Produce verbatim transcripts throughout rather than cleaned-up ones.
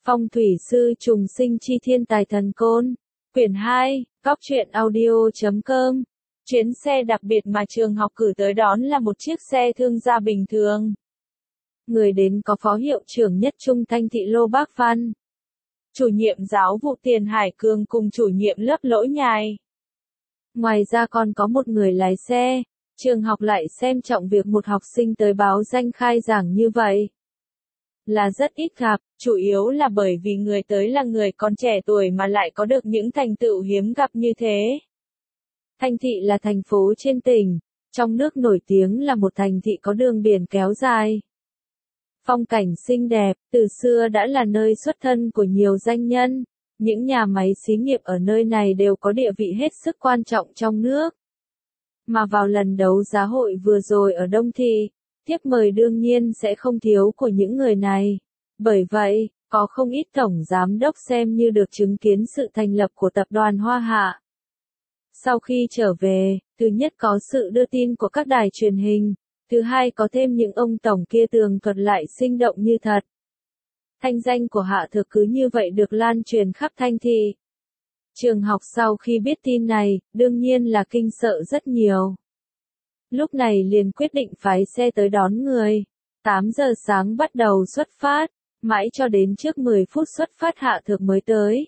Phong thủy sư trùng sinh chi thiên tài thần côn. Quyển hai, Cóc truyện audio chấm com. Chuyến xe đặc biệt mà trường học cử tới đón là một chiếc xe thương gia bình thường. Người đến có Phó Hiệu trưởng Nhất Trung Thanh Thị Lô Bác Văn, chủ nhiệm giáo vụ Tiền Hải Cường cùng chủ nhiệm lớp Lỗ Nhài. Ngoài ra còn có một người lái xe. Trường học lại xem trọng việc một học sinh tới báo danh khai giảng như vậy là rất ít gặp, chủ yếu là bởi vì người tới là người còn trẻ tuổi mà lại có được những thành tựu hiếm gặp như thế. Thanh Thị là thành phố trên tỉnh, trong nước nổi tiếng là một thành thị có đường biển kéo dài. Phong cảnh xinh đẹp, từ xưa đã là nơi xuất thân của nhiều danh nhân, những nhà máy xí nghiệp ở nơi này đều có địa vị hết sức quan trọng trong nước. Mà vào lần đấu giá hội vừa rồi ở Đông Thị, thiếp mời đương nhiên sẽ không thiếu của những người này. Bởi vậy, có không ít tổng giám đốc xem như được chứng kiến sự thành lập của tập đoàn Hoa Hạ. Sau khi trở về, thứ nhất có sự đưa tin của các đài truyền hình, thứ hai có thêm những ông tổng kia tường thuật lại sinh động như thật. Thanh danh của Hạ Thược cứ như vậy được lan truyền khắp Thanh Thị. Trường học sau khi biết tin này, đương nhiên là kinh sợ rất nhiều. Lúc này liền quyết định phái xe tới đón người. tám giờ sáng bắt đầu xuất phát, mãi cho đến trước mười phút xuất phát Hạ Thược mới tới.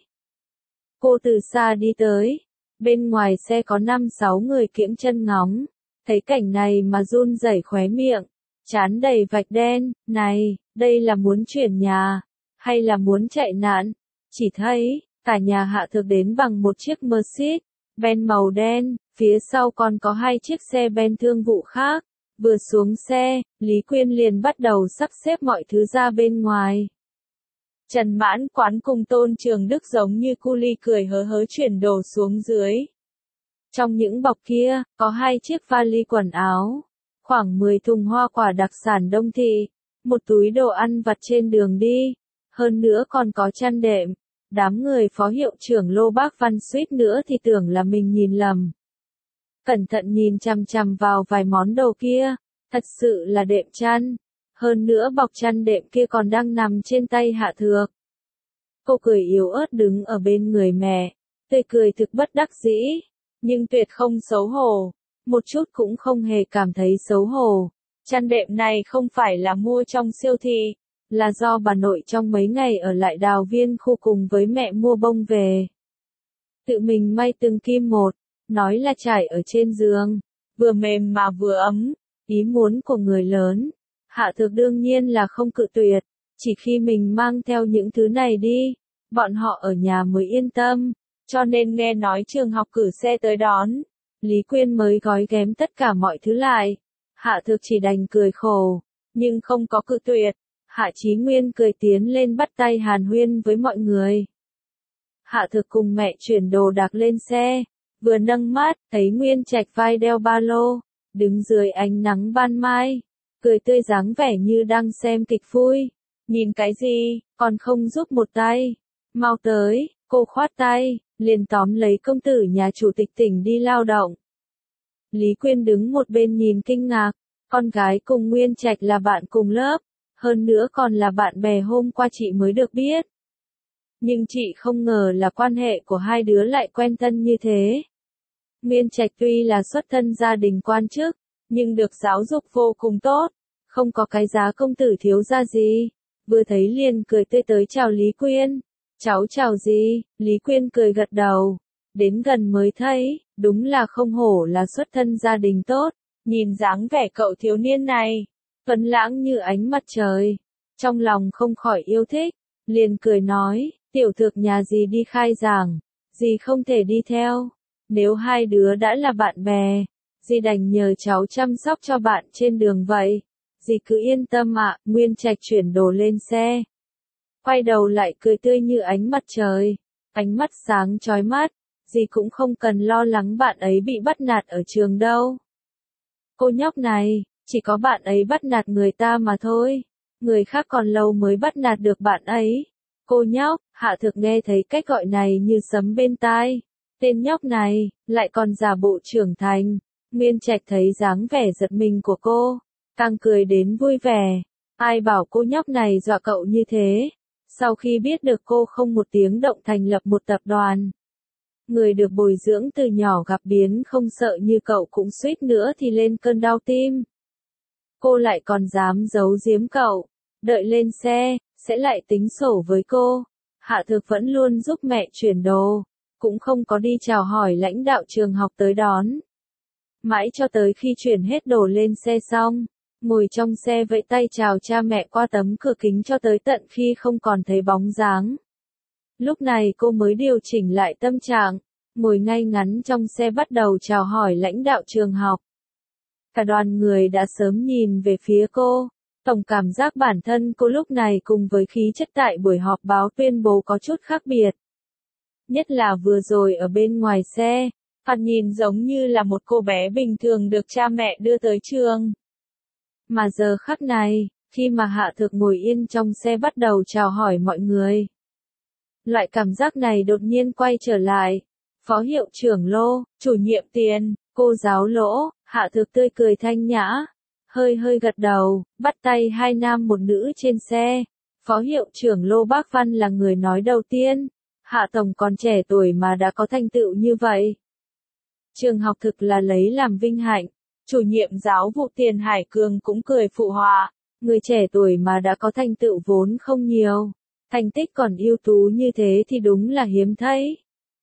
Cô từ xa đi tới, bên ngoài xe có năm sáu người kiễng chân ngóng, thấy cảnh này mà run rẩy khóe miệng, trán đầy vạch đen, này, đây là muốn chuyển nhà, hay là muốn chạy nạn? Chỉ thấy, cả nhà Hạ Thược đến bằng một chiếc Mercedes-Benz màu đen, phía sau còn có hai chiếc xe ben thương vụ khác. Vừa xuống xe, Lý Quyên liền bắt đầu sắp xếp mọi thứ ra bên ngoài. Trần Mãn Quán cùng Tôn Trường Đức giống như cu li cười hớ hớ chuyển đồ xuống dưới. Trong những bọc kia, có hai chiếc vali quần áo, khoảng mười thùng hoa quả đặc sản Đông Thị, một túi đồ ăn vặt trên đường đi, hơn nữa còn có chăn đệm. Đám người Phó Hiệu trưởng Lô Bác Văn suýt nữa thì tưởng là mình nhìn lầm. Cẩn thận nhìn chằm chằm vào vài món đồ kia, thật sự là đệm chăn, hơn nữa bọc chăn đệm kia còn đang nằm trên tay Hạ Thược. Cô cười yếu ớt đứng ở bên người mẹ, tươi cười thực bất đắc dĩ, nhưng tuyệt không xấu hổ, một chút cũng không hề cảm thấy xấu hổ. Chăn đệm này không phải là mua trong siêu thị, là do bà nội trong mấy ngày ở lại Đào Viên khu cùng với mẹ mua bông về. Tự mình may từng kim một, nói là trải ở trên giường, vừa mềm mà vừa ấm, ý muốn của người lớn. Hạ Thược đương nhiên là không cự tuyệt, chỉ khi mình mang theo những thứ này đi, bọn họ ở nhà mới yên tâm, cho nên nghe nói trường học cử xe tới đón, Lý Quyên mới gói ghém tất cả mọi thứ lại. Hạ Thược chỉ đành cười khổ, nhưng không có cự tuyệt. Hạ Chí Nguyên cười tiến lên bắt tay hàn huyên với mọi người. Hạ Thược cùng mẹ chuyển đồ đạc lên xe, vừa nâng mắt, thấy Nguyên Trạch vai đeo ba lô, đứng dưới ánh nắng ban mai, cười tươi dáng vẻ như đang xem kịch vui. Nhìn cái gì, còn không giúp một tay, mau tới, cô khoát tay, liền tóm lấy công tử nhà chủ tịch tỉnh đi lao động. Lý Quyên đứng một bên nhìn kinh ngạc, con gái cùng Nguyên Trạch là bạn cùng lớp, hơn nữa còn là bạn bè hôm qua chị mới được biết. Nhưng chị không ngờ là quan hệ của hai đứa lại quen thân như thế. Nguyên Trạch tuy là xuất thân gia đình quan chức, nhưng được giáo dục vô cùng tốt, không có cái giá công tử thiếu gia gì. Vừa thấy liền cười tươi tới chào Lý Quyên. Cháu chào gì? Lý Quyên cười gật đầu. Đến gần mới thấy, đúng là không hổ là xuất thân gia đình tốt. Nhìn dáng vẻ cậu thiếu niên này, tuấn lãng như ánh mặt trời. Trong lòng không khỏi yêu thích, liền cười nói, tiểu Thược nhà dì đi khai giảng, dì không thể đi theo. Nếu hai đứa đã là bạn bè, dì đành nhờ cháu chăm sóc cho bạn trên đường vậy. Dì cứ yên tâm ạ. Nguyên Trạch chuyển đồ lên xe, quay đầu lại cười tươi như ánh mặt trời, ánh mắt sáng chói mắt. Dì cũng không cần lo lắng bạn ấy bị bắt nạt ở trường đâu. Cô nhóc này, chỉ có bạn ấy bắt nạt người ta mà thôi, người khác còn lâu mới bắt nạt được bạn ấy. Cô nhóc, Hạ Thược nghe thấy cách gọi này như sấm bên tai. Tên nhóc này, lại còn giả bộ trưởng thành. Nguyên Trạch thấy dáng vẻ giật mình của cô, càng cười đến vui vẻ. Ai bảo cô nhóc này dọa cậu như thế? Sau khi biết được cô không một tiếng động thành lập một tập đoàn, người được bồi dưỡng từ nhỏ gặp biến không sợ như cậu cũng suýt nữa thì lên cơn đau tim. Cô lại còn dám giấu giếm cậu, đợi lên xe, sẽ lại tính sổ với cô. Hạ Thực vẫn luôn giúp mẹ chuyển đồ, cũng không có đi chào hỏi lãnh đạo trường học tới đón. Mãi cho tới khi chuyển hết đồ lên xe xong, ngồi trong xe vẫy tay chào cha mẹ qua tấm cửa kính cho tới tận khi không còn thấy bóng dáng. Lúc này cô mới điều chỉnh lại tâm trạng, ngồi ngay ngắn trong xe bắt đầu chào hỏi lãnh đạo trường học. Cả đoàn người đã sớm nhìn về phía cô, tổng cảm giác bản thân cô lúc này cùng với khí chất tại buổi họp báo tuyên bố có chút khác biệt. Nhất là vừa rồi ở bên ngoài xe, thoạt nhìn giống như là một cô bé bình thường được cha mẹ đưa tới trường. Mà giờ khắc này, khi mà Hạ Thực ngồi yên trong xe bắt đầu chào hỏi mọi người, loại cảm giác này đột nhiên quay trở lại. Phó hiệu trưởng Lô, chủ nhiệm Tiền, cô giáo Lỗ, Hạ Thực tươi cười thanh nhã, hơi hơi gật đầu, bắt tay hai nam một nữ trên xe. Phó hiệu trưởng Lô Bác Văn là người nói đầu tiên. Hạ Tổng còn trẻ tuổi mà đã có thành tựu như vậy. Trường học thực là lấy làm vinh hạnh. Chủ nhiệm giáo vụ Tiền Hải Cường cũng cười phụ họa. Người trẻ tuổi mà đã có thành tựu vốn không nhiều. Thành tích còn ưu tú như thế thì đúng là hiếm thấy.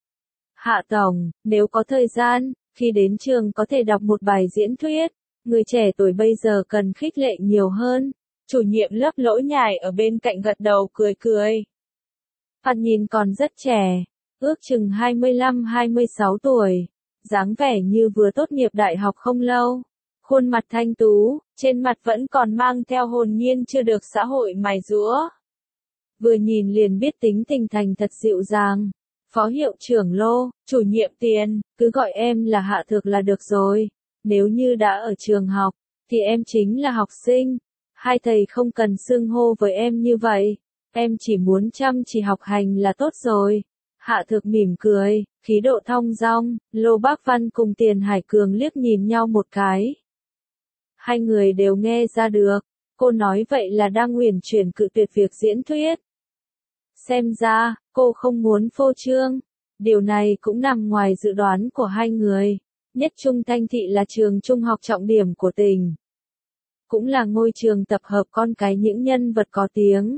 Hạ Tổng, nếu có thời gian, khi đến trường có thể đọc một bài diễn thuyết. Người trẻ tuổi bây giờ cần khích lệ nhiều hơn. Chủ nhiệm lớp Lỗ nhài ở bên cạnh gật đầu cười cười. Thoạt nhìn còn rất trẻ, ước chừng hai mươi lăm hai mươi sáu tuổi, dáng vẻ như vừa tốt nghiệp đại học không lâu, khuôn mặt thanh tú, trên mặt vẫn còn mang theo hồn nhiên chưa được xã hội mài giũa. Vừa nhìn liền biết tính tình thành thật dịu dàng. Phó hiệu trưởng Lô, chủ nhiệm Tiền, cứ gọi em là Hạ Thực là được rồi. Nếu như đã ở trường học, thì em chính là học sinh. Hai thầy không cần xưng hô với em như vậy. Em chỉ muốn chăm chỉ học hành là tốt rồi. Hạ Thực mỉm cười, khí độ thong dong. Lô Bác Văn cùng Tiền Hải Cường liếc nhìn nhau một cái. Hai người đều nghe ra được. Cô nói vậy là đang uyển chuyển cự tuyệt việc diễn thuyết. Xem ra, cô không muốn phô trương. Điều này cũng nằm ngoài dự đoán của hai người. Nhất Trung Thanh Thị là trường trung học trọng điểm của tỉnh. Cũng là ngôi trường tập hợp con cái những nhân vật có tiếng.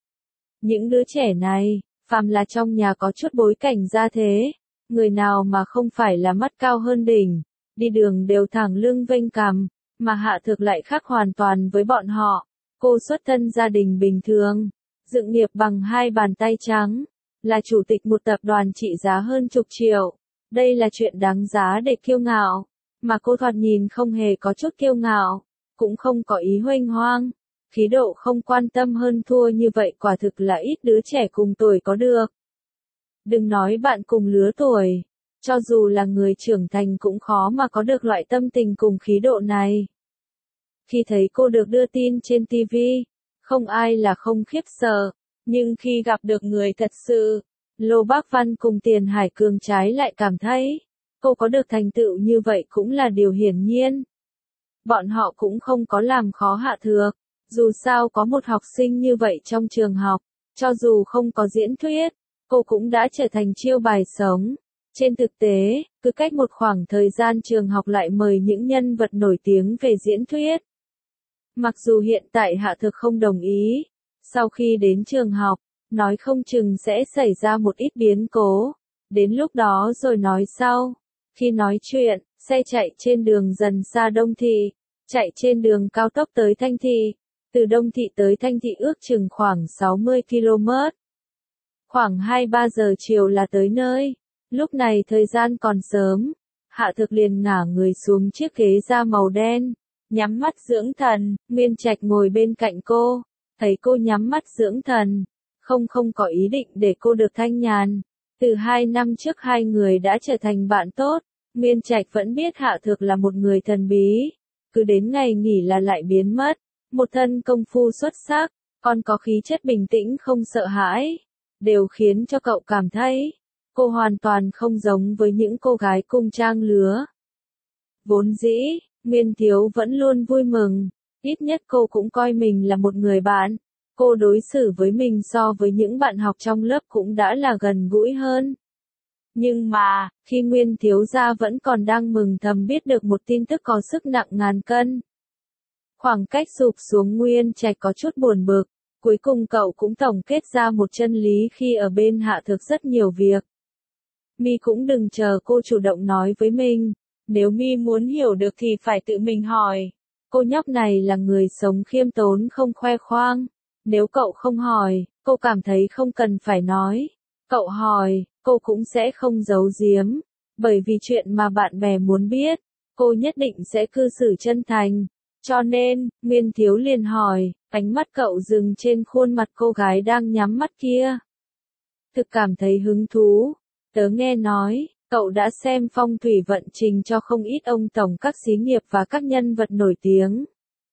Những đứa trẻ này, phàm là trong nhà có chút bối cảnh ra thế, người nào mà không phải là mắt cao hơn đỉnh, đi đường đều thẳng lưng vênh cằm, mà Hạ Thực lại khác hoàn toàn với bọn họ. Cô xuất thân gia đình bình thường, dựng nghiệp bằng hai bàn tay trắng, là chủ tịch một tập đoàn trị giá hơn chục triệu. Đây là chuyện đáng giá để kiêu ngạo, mà cô thoạt nhìn không hề có chút kiêu ngạo, cũng không có ý huênh hoang. Khí độ không quan tâm hơn thua như vậy quả thực là ít đứa trẻ cùng tuổi có được. Đừng nói bạn cùng lứa tuổi, cho dù là người trưởng thành cũng khó mà có được loại tâm tình cùng khí độ này. Khi thấy cô được đưa tin trên ti vi, không ai là không khiếp sợ, nhưng khi gặp được người thật sự, Lô Bác Văn cùng Tiền Hải Cường trái lại cảm thấy, cô có được thành tựu như vậy cũng là điều hiển nhiên. Bọn họ cũng không có làm khó Hạ Thực. Dù sao có một học sinh như vậy trong trường học, cho dù không có diễn thuyết, cô cũng đã trở thành chiêu bài sống. Trên thực tế, cứ cách một khoảng thời gian trường học lại mời những nhân vật nổi tiếng về diễn thuyết. Mặc dù hiện tại Hạ Thực không đồng ý, sau khi đến trường học, nói không chừng sẽ xảy ra một ít biến cố. Đến lúc đó rồi nói sau. Khi nói chuyện, xe chạy trên đường dần xa Đông Thị, chạy trên đường cao tốc tới Thanh Thị. Từ Đông Thị tới Thanh Thị ước chừng khoảng sáu mươi ki lô mét. Khoảng hai ba giờ chiều là tới nơi. Lúc này thời gian còn sớm. Hạ Thực liền ngả người xuống chiếc ghế da màu đen. Nhắm mắt dưỡng thần. Nguyên Trạch ngồi bên cạnh cô. Thấy cô nhắm mắt dưỡng thần. Không không có ý định để cô được thanh nhàn. Từ hai năm trước hai người đã trở thành bạn tốt. Nguyên Trạch vẫn biết Hạ Thực là một người thần bí. Cứ đến ngày nghỉ là lại biến mất. Một thân công phu xuất sắc, còn có khí chất bình tĩnh không sợ hãi, đều khiến cho cậu cảm thấy, cô hoàn toàn không giống với những cô gái cùng trang lứa. Vốn dĩ, Nguyên Thiếu vẫn luôn vui mừng, ít nhất cô cũng coi mình là một người bạn, Cô đối xử với mình so với những bạn học trong lớp cũng đã là gần gũi hơn. Nhưng mà, khi Nguyên thiếu gia vẫn còn đang mừng thầm biết được một tin tức có sức nặng ngàn cân. Khoảng cách sụp xuống Nguyên Trạch có chút buồn bực, cuối cùng cậu cũng tổng kết ra một chân lý khi ở bên Hạ Thược rất nhiều việc. Mi cũng đừng chờ cô chủ động nói với mình, nếu Mi muốn hiểu được thì phải tự mình hỏi. Cô nhóc này là người sống khiêm tốn không khoe khoang, nếu cậu không hỏi, cô cảm thấy không cần phải nói. Cậu hỏi, cô cũng sẽ không giấu giếm, bởi vì chuyện mà bạn bè muốn biết, cô nhất định sẽ cư xử chân thành. Cho nên, Nguyên Thiếu liền hỏi, ánh mắt cậu dừng trên khuôn mặt cô gái đang nhắm mắt kia. Thực cảm thấy hứng thú, tớ nghe nói, cậu đã xem phong thủy vận trình cho không ít ông tổng các xí nghiệp và các nhân vật nổi tiếng.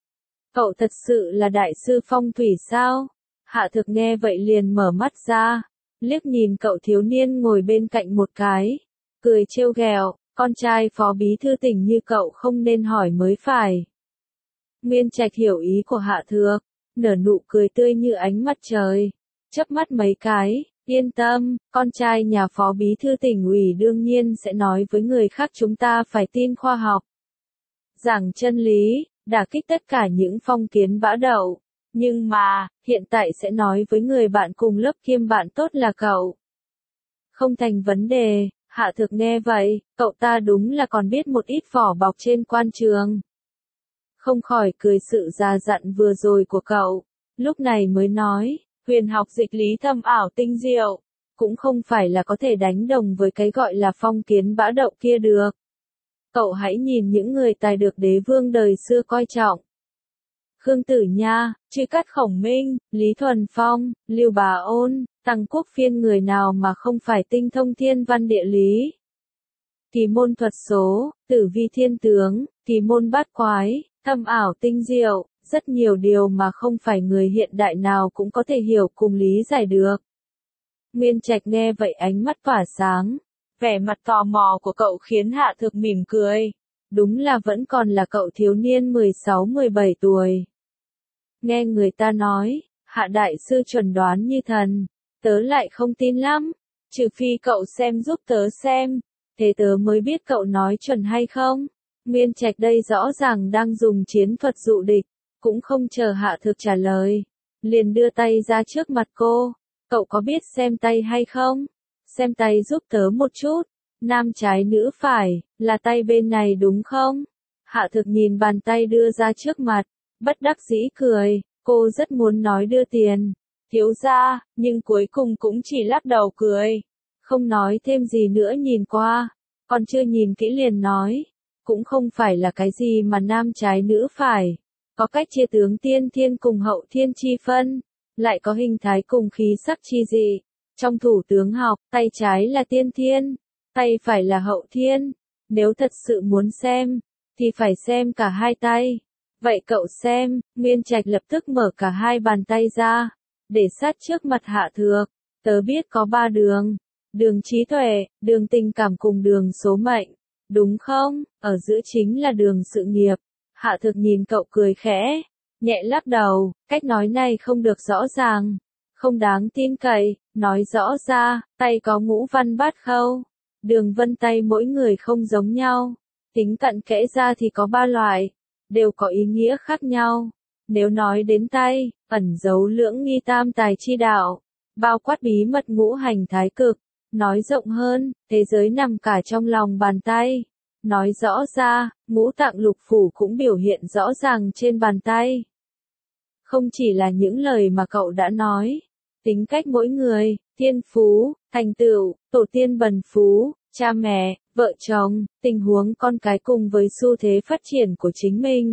Cậu thật sự là đại sư phong thủy sao? Hạ Thực nghe vậy liền mở mắt ra, liếc nhìn cậu thiếu niên ngồi bên cạnh một cái, cười trêu ghẹo, con trai phó bí thư tỉnh như cậu không nên hỏi mới phải. Nguyên Trạch hiểu ý của Hạ Thược, nở nụ cười tươi như ánh mặt trời, chớp mắt mấy cái, yên tâm, con trai nhà phó bí thư tỉnh ủy đương nhiên sẽ nói với người khác chúng ta phải tin khoa học. Giảng chân lý, đả kích tất cả những phong kiến bã đậu, nhưng mà, hiện tại sẽ nói với người bạn cùng lớp kiêm bạn tốt là cậu. Không thành vấn đề, Hạ Thực nghe vậy, cậu ta đúng là còn biết một ít vỏ bọc trên quan trường. Không khỏi cười sự già dặn vừa rồi của cậu, lúc này mới nói, huyền học dịch lý thâm ảo tinh diệu, cũng không phải là có thể đánh đồng với cái gọi là phong kiến bã đậu kia được. Cậu hãy nhìn những người tài được đế vương đời xưa coi trọng. Khương Tử Nha, Truy Cắt Khổng Minh, Lý Thuần Phong, Lưu Bá Ôn, Tăng Quốc Phiên người nào mà không phải tinh thông thiên văn địa lý. Kỳ môn thuật số, tử vi thiên tướng, kỳ môn bát quái, thâm ảo tinh diệu, rất nhiều điều mà không phải người hiện đại nào cũng có thể hiểu cùng lý giải được. Nguyên Trạch nghe vậy ánh mắt tỏa sáng, vẻ mặt tò mò của cậu khiến Hạ Thực mỉm cười. Đúng là vẫn còn là cậu thiếu niên mười sáu mười bảy tuổi. Nghe người ta nói, Hạ đại sư chuẩn đoán như thần, tớ lại không tin lắm, trừ phi cậu xem giúp tớ xem, thế tớ mới biết cậu nói chuẩn hay không. Nguyên Trạch đây rõ ràng đang dùng chiến thuật dụ địch, cũng không chờ Hạ Thực trả lời, liền đưa tay ra trước mặt cô, cậu có biết xem tay hay không? Xem tay giúp tớ một chút. Nam trái nữ phải, là tay bên này đúng không? Hạ Thực nhìn bàn tay đưa ra trước mặt, bất đắc dĩ cười, cô rất muốn nói đưa tiền, thiếu gia, nhưng cuối cùng cũng chỉ lắc đầu cười, không nói thêm gì nữa nhìn qua, còn chưa nhìn kỹ liền nói, cũng không phải là cái gì mà nam trái nữ phải, có cách chia tướng tiên thiên cùng hậu thiên chi phân, lại có hình thái cùng khí sắc chi dị, trong thủ tướng học, tay trái là tiên thiên, tay phải là hậu thiên, nếu thật sự muốn xem, thì phải xem cả hai tay. Vậy cậu xem, Nguyên Trạch lập tức mở cả hai bàn tay ra, để sát trước mặt Hạ Thược, tớ biết có ba đường, đường trí tuệ, đường tình cảm cùng đường số mệnh, đúng không? Ở giữa chính là đường sự nghiệp. Hạ Thược nhìn cậu cười khẽ, nhẹ lắc đầu, cách nói này không được rõ ràng, không đáng tin cậy, nói rõ ra, tay có ngũ văn bát khâu. Đường vân tay mỗi người không giống nhau, tính cặn kẽ ra thì có ba loại, đều có ý nghĩa khác nhau. Nếu nói đến tay, ẩn giấu lưỡng nghi tam tài chi đạo, bao quát bí mật ngũ hành thái cực, nói rộng hơn, thế giới nằm cả trong lòng bàn tay. Nói rõ ra, ngũ tạng lục phủ cũng biểu hiện rõ ràng trên bàn tay. Không chỉ là những lời mà cậu đã nói, tính cách mỗi người, thiên phú, thành tựu, tổ tiên bần phú, cha mẹ, vợ chồng, tình huống con cái cùng với xu thế phát triển của chính mình,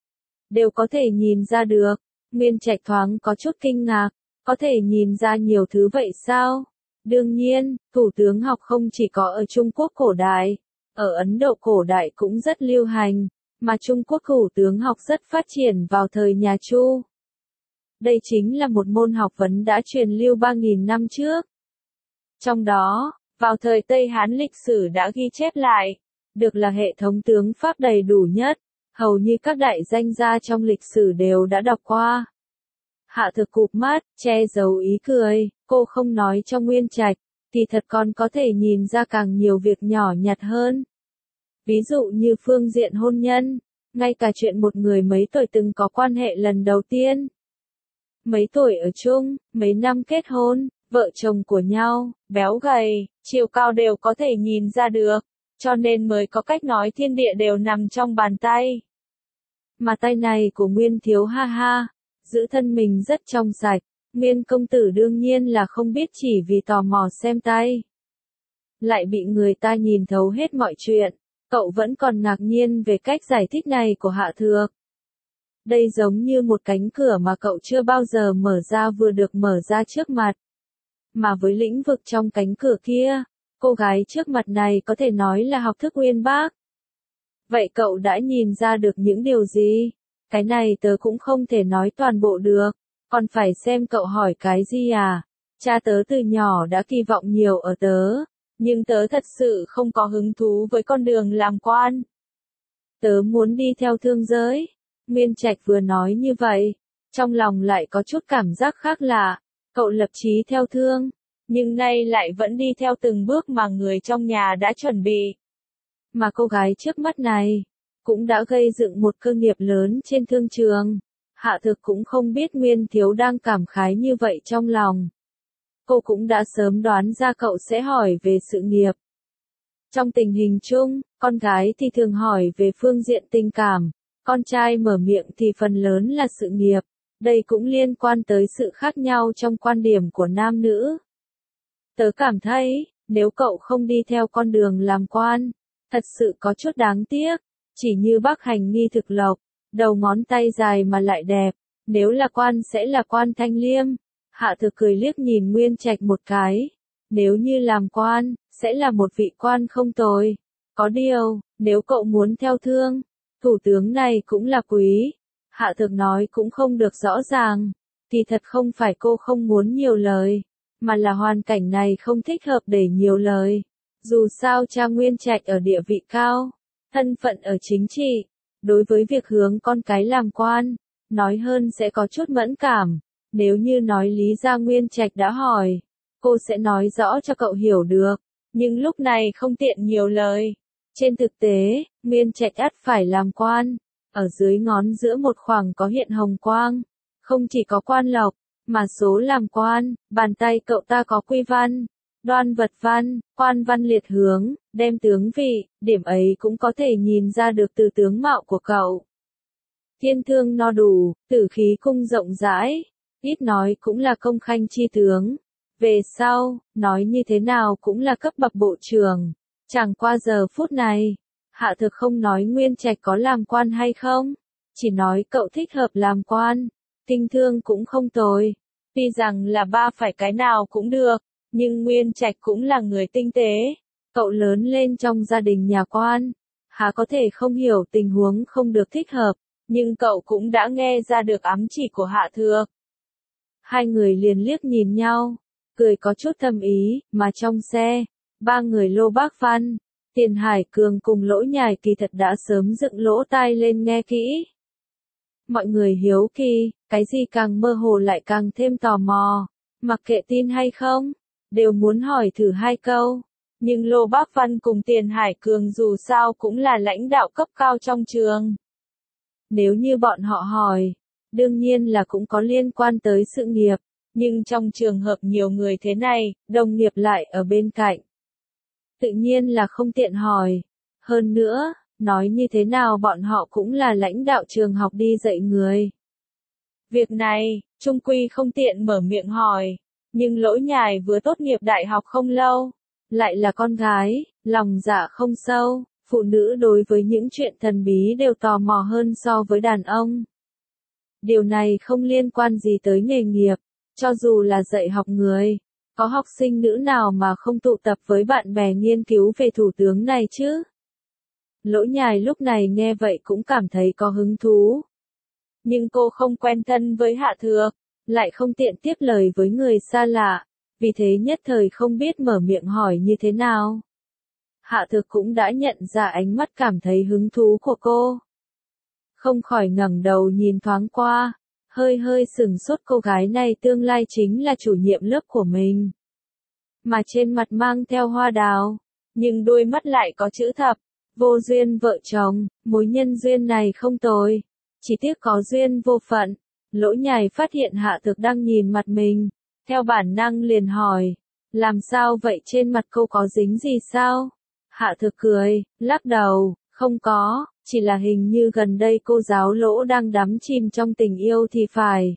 đều có thể nhìn ra được. Nguyên Trạch thoáng có chút kinh ngạc, có thể nhìn ra nhiều thứ vậy sao? Đương nhiên, thủ tướng học không chỉ có ở Trung Quốc cổ đại, ở Ấn Độ cổ đại cũng rất lưu hành, mà Trung Quốc thủ tướng học rất phát triển vào thời nhà Chu. Đây chính là một môn học vấn đã truyền lưu ba nghìn năm trước. Trong đó, vào thời Tây Hán lịch sử đã ghi chép lại, được là hệ thống tướng Pháp đầy đủ nhất, hầu như các đại danh gia trong lịch sử đều đã đọc qua. Hạ Thực cụp mắt, che giấu ý cười, cô không nói cho Nguyên Trạch, thì thật còn có thể nhìn ra càng nhiều việc nhỏ nhặt hơn. Ví dụ như phương diện hôn nhân, ngay cả chuyện một người mấy tuổi từng có quan hệ lần đầu tiên. Mấy tuổi ở chung, mấy năm kết hôn, vợ chồng của nhau, béo gầy, chiều cao đều có thể nhìn ra được, cho nên mới có cách nói thiên địa đều nằm trong bàn tay. Mà tay này của Nguyên Thiếu ha ha, giữ thân mình rất trong sạch, Nguyên công tử đương nhiên là không biết chỉ vì tò mò xem tay. Lại bị người ta nhìn thấu hết mọi chuyện, cậu vẫn còn ngạc nhiên về cách giải thích này của Hạ Thược. Đây giống như một cánh cửa mà cậu chưa bao giờ mở ra vừa được mở ra trước mặt. Mà với lĩnh vực trong cánh cửa kia, cô gái trước mặt này có thể nói là học thức uyên bác. Vậy cậu đã nhìn ra được những điều gì? Cái này tớ cũng không thể nói toàn bộ được, còn phải xem cậu hỏi cái gì à? Cha tớ từ nhỏ đã kỳ vọng nhiều ở tớ, nhưng tớ thật sự không có hứng thú với con đường làm quan. Tớ muốn đi theo thương giới. Nguyên Trạch vừa nói như vậy, trong lòng lại có chút cảm giác khác lạ, cậu lập chí theo thương, nhưng nay lại vẫn đi theo từng bước mà người trong nhà đã chuẩn bị. Mà cô gái trước mắt này, cũng đã gây dựng một cơ nghiệp lớn trên thương trường. Hạ Thực cũng không biết Nguyên Thiếu đang cảm khái như vậy trong lòng. Cô cũng đã sớm đoán ra cậu sẽ hỏi về sự nghiệp. Trong tình hình chung, con gái thì thường hỏi về phương diện tình cảm, con trai mở miệng thì phần lớn là sự nghiệp. Đây cũng liên quan tới sự khác nhau trong quan điểm của nam nữ. Tớ cảm thấy, nếu cậu không đi theo con đường làm quan, thật sự có chút đáng tiếc. Chỉ như Bác Hành Nghi Thực Lộc, đầu ngón tay dài mà lại đẹp, nếu là quan sẽ là quan thanh liêm. Hạ Thực cười liếc nhìn Nguyên Trạch một cái, nếu như làm quan, sẽ là một vị quan không tồi. Có điều, nếu cậu muốn theo thương, thủ tướng này cũng là quý. Hạ Thực nói cũng không được rõ ràng, thì thật không phải cô không muốn nhiều lời, mà là hoàn cảnh này không thích hợp để nhiều lời. Dù sao cha Nguyên Trạch ở địa vị cao, thân phận ở chính trị, đối với việc hướng con cái làm quan, nói hơn sẽ có chút mẫn cảm. Nếu như nói lý ra Nguyên Trạch đã hỏi, cô sẽ nói rõ cho cậu hiểu được, nhưng lúc này không tiện nhiều lời. Trên thực tế, Nguyên Trạch ắt phải làm quan, ở dưới ngón giữa một khoảng có hiện hồng quang, không chỉ có quan lộc, mà số làm quan, bàn tay cậu ta có quy văn, đoan vật văn, quan văn liệt hướng, đem tướng vị, điểm ấy cũng có thể nhìn ra được từ tướng mạo của cậu. Thiên thương no đủ, tử khí cung rộng rãi, ít nói cũng là công khanh chi tướng. Về sau, nói như thế nào cũng là cấp bậc bộ trưởng. Chẳng qua giờ phút này, Hạ Thực không nói Nguyên Trạch có làm quan hay không, chỉ nói cậu thích hợp làm quan, kinh thương cũng không tồi. Tuy rằng là ba phải cái nào cũng được, nhưng Nguyên Trạch cũng là người tinh tế. Cậu lớn lên trong gia đình nhà quan, há có thể không hiểu tình huống không được thích hợp, nhưng cậu cũng đã nghe ra được ám chỉ của Hạ Thược. Hai người liền liếc nhìn nhau, cười có chút thâm ý, mà trong xe, ba người Lô Bác Văn, Tiền Hải Cường cùng Lỗ Nhài kỳ thật đã sớm dựng lỗ tai lên nghe kỹ. Mọi người hiếu kỳ, cái gì càng mơ hồ lại càng thêm tò mò, mặc kệ tin hay không, đều muốn hỏi thử hai câu. Nhưng Lô Bác Văn cùng Tiền Hải Cường dù sao cũng là lãnh đạo cấp cao trong trường. Nếu như bọn họ hỏi, đương nhiên là cũng có liên quan tới sự nghiệp, nhưng trong trường hợp nhiều người thế này, đồng nghiệp lại ở bên cạnh. Tự nhiên là không tiện hỏi. Hơn nữa, nói như thế nào bọn họ cũng là lãnh đạo trường học đi dạy người. Việc này, chung quy không tiện mở miệng hỏi, nhưng Lỗ Nhài vừa tốt nghiệp đại học không lâu, lại là con gái, lòng dạ không sâu, phụ nữ đối với những chuyện thần bí đều tò mò hơn so với đàn ông. Điều này không liên quan gì tới nghề nghiệp, cho dù là dạy học người, có học sinh nữ nào mà không tụ tập với bạn bè nghiên cứu về thủ tướng này chứ? Lỗ Nhài lúc này nghe vậy cũng cảm thấy có hứng thú. Nhưng cô không quen thân với Hạ Thược, lại không tiện tiếp lời với người xa lạ, vì thế nhất thời không biết mở miệng hỏi như thế nào. Hạ Thược cũng đã nhận ra ánh mắt cảm thấy hứng thú của cô. Không khỏi ngẩng đầu nhìn thoáng qua, hơi hơi sừng sốt, cô gái này tương lai chính là chủ nhiệm lớp của mình. Mà trên mặt mang theo hoa đào, nhưng đôi mắt lại có chữ thập, vô duyên vợ chồng, mối nhân duyên này không tồi. Chỉ tiếc có duyên vô phận. Lỗ Nhài phát hiện Hạ Thực đang nhìn mặt mình, theo bản năng liền hỏi, làm sao vậy, trên mặt cô có dính gì sao? Hạ Thực cười, lắc đầu, không có, chỉ là hình như gần đây cô giáo Lỗ đang đắm chìm trong tình yêu thì phải.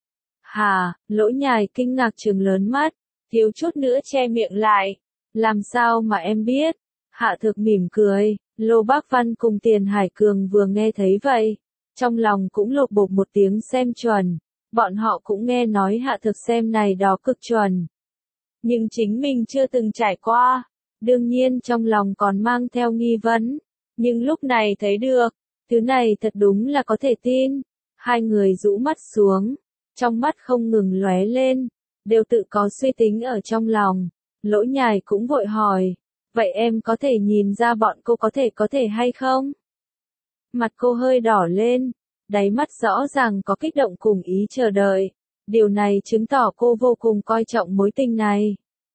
Hả? Lỗ Nhài kinh ngạc trừng lớn mắt, thiếu chút nữa che miệng lại. Làm sao mà em biết? Hạ Thực mỉm cười, Lô Bác Văn cùng Tiền Hải Cường vừa nghe thấy vậy, trong lòng cũng lột bột một tiếng xem chuẩn. Bọn họ cũng nghe nói Hạ Thực xem này đó cực chuẩn. Nhưng chính mình chưa từng trải qua. Đương nhiên trong lòng còn mang theo nghi vấn. Nhưng lúc này thấy được, thứ này thật đúng là có thể tin. Hai người rũ mắt xuống, trong mắt không ngừng lóe lên, đều tự có suy tính ở trong lòng. Lỗ Nhài cũng vội hỏi, vậy em có thể nhìn ra bọn cô có thể có thể hay không? Mặt cô hơi đỏ lên, đáy mắt rõ ràng có kích động cùng ý chờ đợi. Điều này chứng tỏ cô vô cùng coi trọng mối tình này.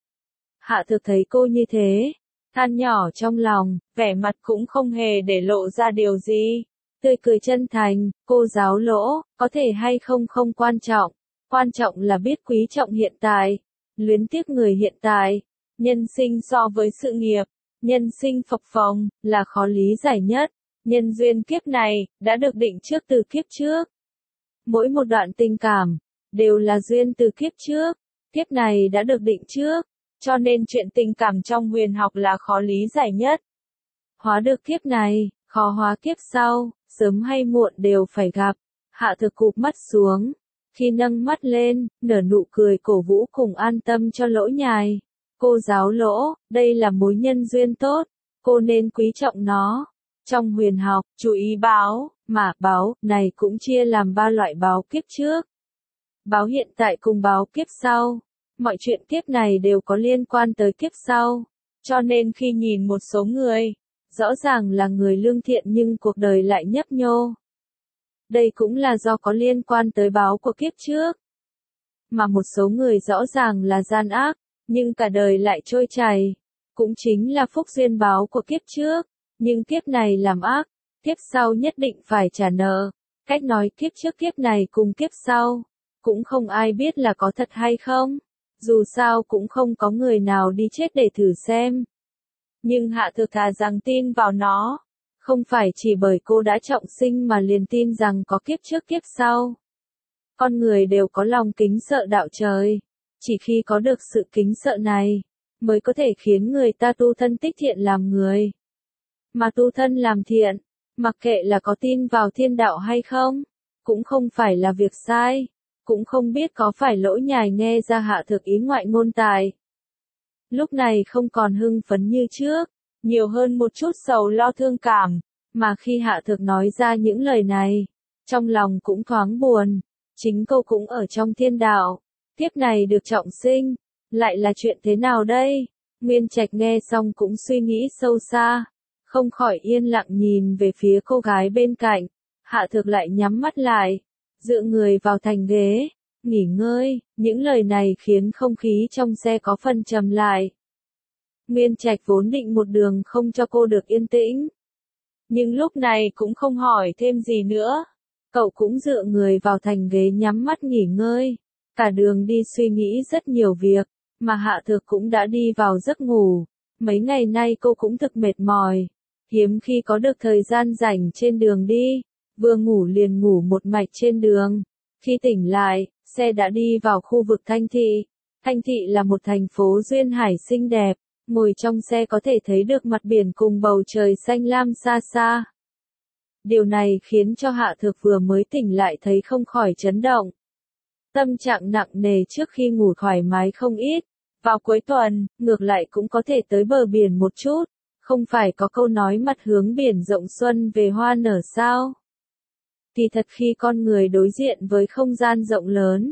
Hạ Thực thấy cô như thế, than nhỏ trong lòng, vẻ mặt cũng không hề để lộ ra điều gì. Tươi cười chân thành, cô giáo Lỗ, có thể hay không không quan trọng. Quan trọng là biết quý trọng hiện tại, luyến tiếc người hiện tại. Nhân sinh so với sự nghiệp, nhân sinh phập phồng, là khó lý giải nhất. Nhân duyên kiếp này, đã được định trước từ kiếp trước. Mỗi một đoạn tình cảm, đều là duyên từ kiếp trước. Kiếp này đã được định trước, cho nên chuyện tình cảm trong huyền học là khó lý giải nhất. Hóa được kiếp này, khó hóa kiếp sau, sớm hay muộn đều phải gặp. Hạ Thực cụp mắt xuống, khi nâng mắt lên, nở nụ cười cổ vũ cùng an tâm cho Lỗ Nhài. Cô giáo Lỗ, đây là mối nhân duyên tốt, cô nên quý trọng nó. Trong huyền học, chú ý báo, mà báo này cũng chia làm ba loại báo kiếp trước, báo hiện tại cùng báo kiếp sau. Mọi chuyện kiếp này đều có liên quan tới kiếp sau, cho nên khi nhìn một số người, rõ ràng là người lương thiện nhưng cuộc đời lại nhấp nhô. Đây cũng là do có liên quan tới báo của kiếp trước. Mà một số người rõ ràng là gian ác, nhưng cả đời lại trôi chảy, cũng chính là phúc duyên báo của kiếp trước. Nhưng kiếp này làm ác, kiếp sau nhất định phải trả nợ. Cách nói kiếp trước kiếp này cùng kiếp sau, cũng không ai biết là có thật hay không. Dù sao cũng không có người nào đi chết để thử xem. Nhưng Hạ Thực thà rằng tin vào nó. Không phải chỉ bởi cô đã trọng sinh mà liền tin rằng có kiếp trước kiếp sau. Con người đều có lòng kính sợ đạo trời. Chỉ khi có được sự kính sợ này, mới có thể khiến người ta tu thân tích thiện làm người. Mà tu thân làm thiện, mặc kệ là có tin vào thiên đạo hay không, cũng không phải là việc sai. Cũng không biết có phải Lỗ Nhài nghe ra Hạ Thực ý ngoại ngôn tài. Lúc này không còn hưng phấn như trước, nhiều hơn một chút sầu lo thương cảm, mà khi Hạ Thực nói ra những lời này, trong lòng cũng thoáng buồn. Chính cô cũng ở trong thiên đạo, kiếp này được trọng sinh, lại là chuyện thế nào đây? Nguyên Trạch nghe xong cũng suy nghĩ sâu xa, không khỏi yên lặng nhìn về phía cô gái bên cạnh. Hạ Thực lại nhắm mắt lại, dựa người vào thành ghế, nghỉ ngơi. Những lời này khiến không khí trong xe có phần trầm lại. Nguyên Trạch vốn định một đường không cho cô được yên tĩnh, nhưng lúc này cũng không hỏi thêm gì nữa. Cậu cũng dựa người vào thành ghế nhắm mắt nghỉ ngơi. Cả đường đi suy nghĩ rất nhiều việc, mà Hạ Thực cũng đã đi vào giấc ngủ. Mấy ngày nay cô cũng thực mệt mỏi, hiếm khi có được thời gian rảnh trên đường đi. Vừa ngủ liền ngủ một mạch trên đường. Khi tỉnh lại, xe đã đi vào khu vực Thanh Thị. Thanh Thị là một thành phố duyên hải xinh đẹp. Ngồi trong xe có thể thấy được mặt biển cùng bầu trời xanh lam xa xa. Điều này khiến cho Hạ Thực vừa mới tỉnh lại thấy không khỏi chấn động. Tâm trạng nặng nề trước khi ngủ thoải mái không ít. Vào cuối tuần, ngược lại cũng có thể tới bờ biển một chút. Không phải có câu nói mặt hướng biển rộng xuân về hoa nở sao? Thì thật khi con người đối diện với không gian rộng lớn,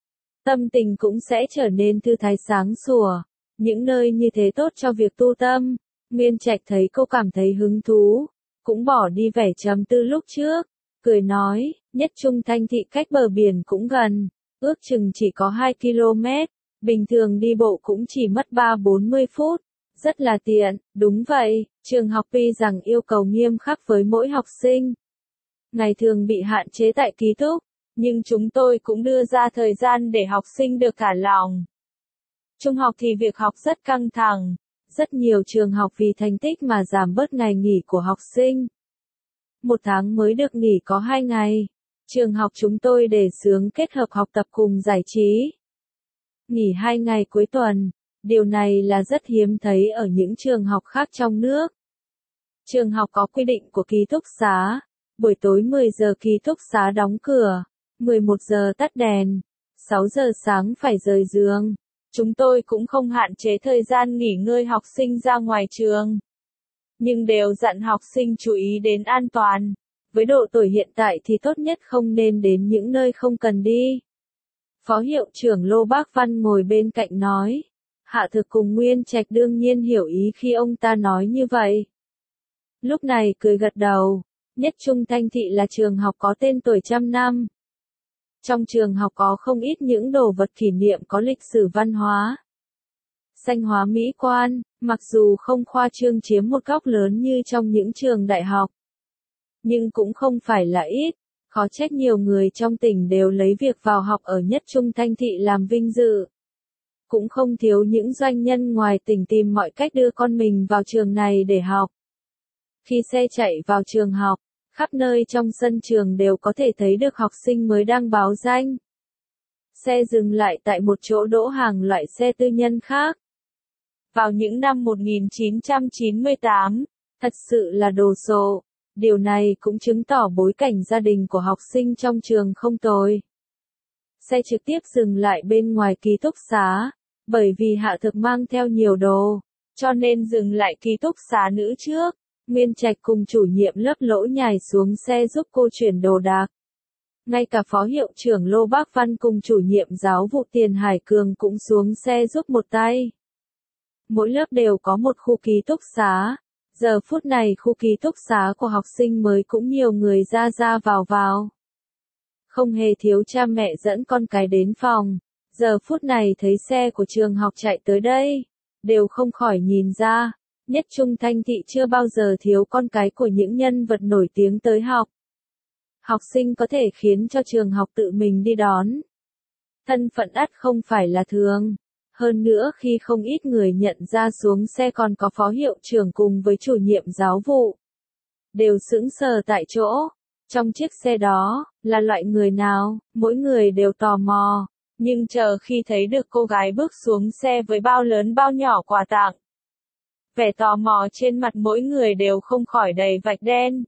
tâm tình cũng sẽ trở nên thư thái sáng sủa. Những nơi như thế tốt cho việc tu tâm. Nguyên Trạch thấy cô cảm thấy hứng thú, cũng bỏ đi vẻ trầm tư lúc trước, cười nói, Nhất Trung Thanh Thị cách bờ biển cũng gần, ước chừng chỉ có hai ki lô mét, bình thường đi bộ cũng chỉ mất ba bốn mươi phút, rất là tiện, đúng vậy, trường học tuy rằng yêu cầu nghiêm khắc với mỗi học sinh. Ngày thường bị hạn chế tại ký túc, nhưng chúng tôi cũng đưa ra thời gian để học sinh được thả lỏng. Trung học thì việc học rất căng thẳng, rất nhiều trường học vì thành tích mà giảm bớt ngày nghỉ của học sinh. Một tháng mới được nghỉ có hai ngày. Trường học chúng tôi đề xướng kết hợp học tập cùng giải trí. Nghỉ hai ngày cuối tuần, điều này là rất hiếm thấy ở những trường học khác trong nước. Trường học có quy định của ký túc xá, buổi tối mười giờ ký túc xá đóng cửa, mười một giờ tắt đèn, sáu giờ sáng phải rời giường. Chúng tôi cũng không hạn chế thời gian nghỉ ngơi học sinh ra ngoài trường, nhưng đều dặn học sinh chú ý đến an toàn. Với độ tuổi hiện tại thì tốt nhất không nên đến những nơi không cần đi. Phó hiệu trưởng Lô Bác Văn ngồi bên cạnh nói. Hạ Thực cùng Nguyên Trạch đương nhiên hiểu ý khi ông ta nói như vậy. Lúc này cười gật đầu. Nhất Trung Thanh Thị là trường học có tên tuổi trăm năm. Trong trường học có không ít những đồ vật kỷ niệm có lịch sử văn hóa. Danh hóa mỹ quan, mặc dù không khoa trương chiếm một góc lớn như trong những trường đại học, nhưng cũng không phải là ít, khó trách nhiều người trong tỉnh đều lấy việc vào học ở Nhất Trung Thanh Thị làm vinh dự. Cũng không thiếu những doanh nhân ngoài tỉnh tìm mọi cách đưa con mình vào trường này để học. Khi xe chạy vào trường học, khắp nơi trong sân trường đều có thể thấy được học sinh mới đang báo danh. Xe dừng lại tại một chỗ đỗ hàng loại xe tư nhân khác. Vào những năm một nghìn chín trăm chín mươi tám, thật sự là đồ sộ. Điều này cũng chứng tỏ bối cảnh gia đình của học sinh trong trường không tồi. Xe trực tiếp dừng lại bên ngoài ký túc xá, bởi vì Hạ Thực mang theo nhiều đồ, cho nên dừng lại ký túc xá nữ trước. Nguyên Trạch cùng chủ nhiệm lớp Lỗ nhảy xuống xe giúp cô chuyển đồ đạc. Ngay cả phó hiệu trưởng Lô Bác Văn cùng chủ nhiệm giáo vụ Tiền Hải Cường cũng xuống xe giúp một tay. Mỗi lớp đều có một khu ký túc xá. Giờ phút này khu ký túc xá của học sinh mới cũng nhiều người ra ra vào vào. Không hề thiếu cha mẹ dẫn con cái đến phòng. Giờ phút này thấy xe của trường học chạy tới đây, đều không khỏi nhìn ra. Nhất Trung Thanh Thị chưa bao giờ thiếu con cái của những nhân vật nổi tiếng tới học. Học sinh có thể khiến cho trường học tự mình đi đón. Thân phận ắt không phải là thường. Hơn nữa khi không ít người nhận ra xuống xe còn có phó hiệu trưởng cùng với chủ nhiệm giáo vụ. Đều sững sờ tại chỗ. Trong chiếc xe đó, là loại người nào, mỗi người đều tò mò. Nhưng chờ khi thấy được cô gái bước xuống xe với bao lớn bao nhỏ quà tặng. Vẻ tò mò trên mặt mỗi người đều không khỏi đầy vạch đen.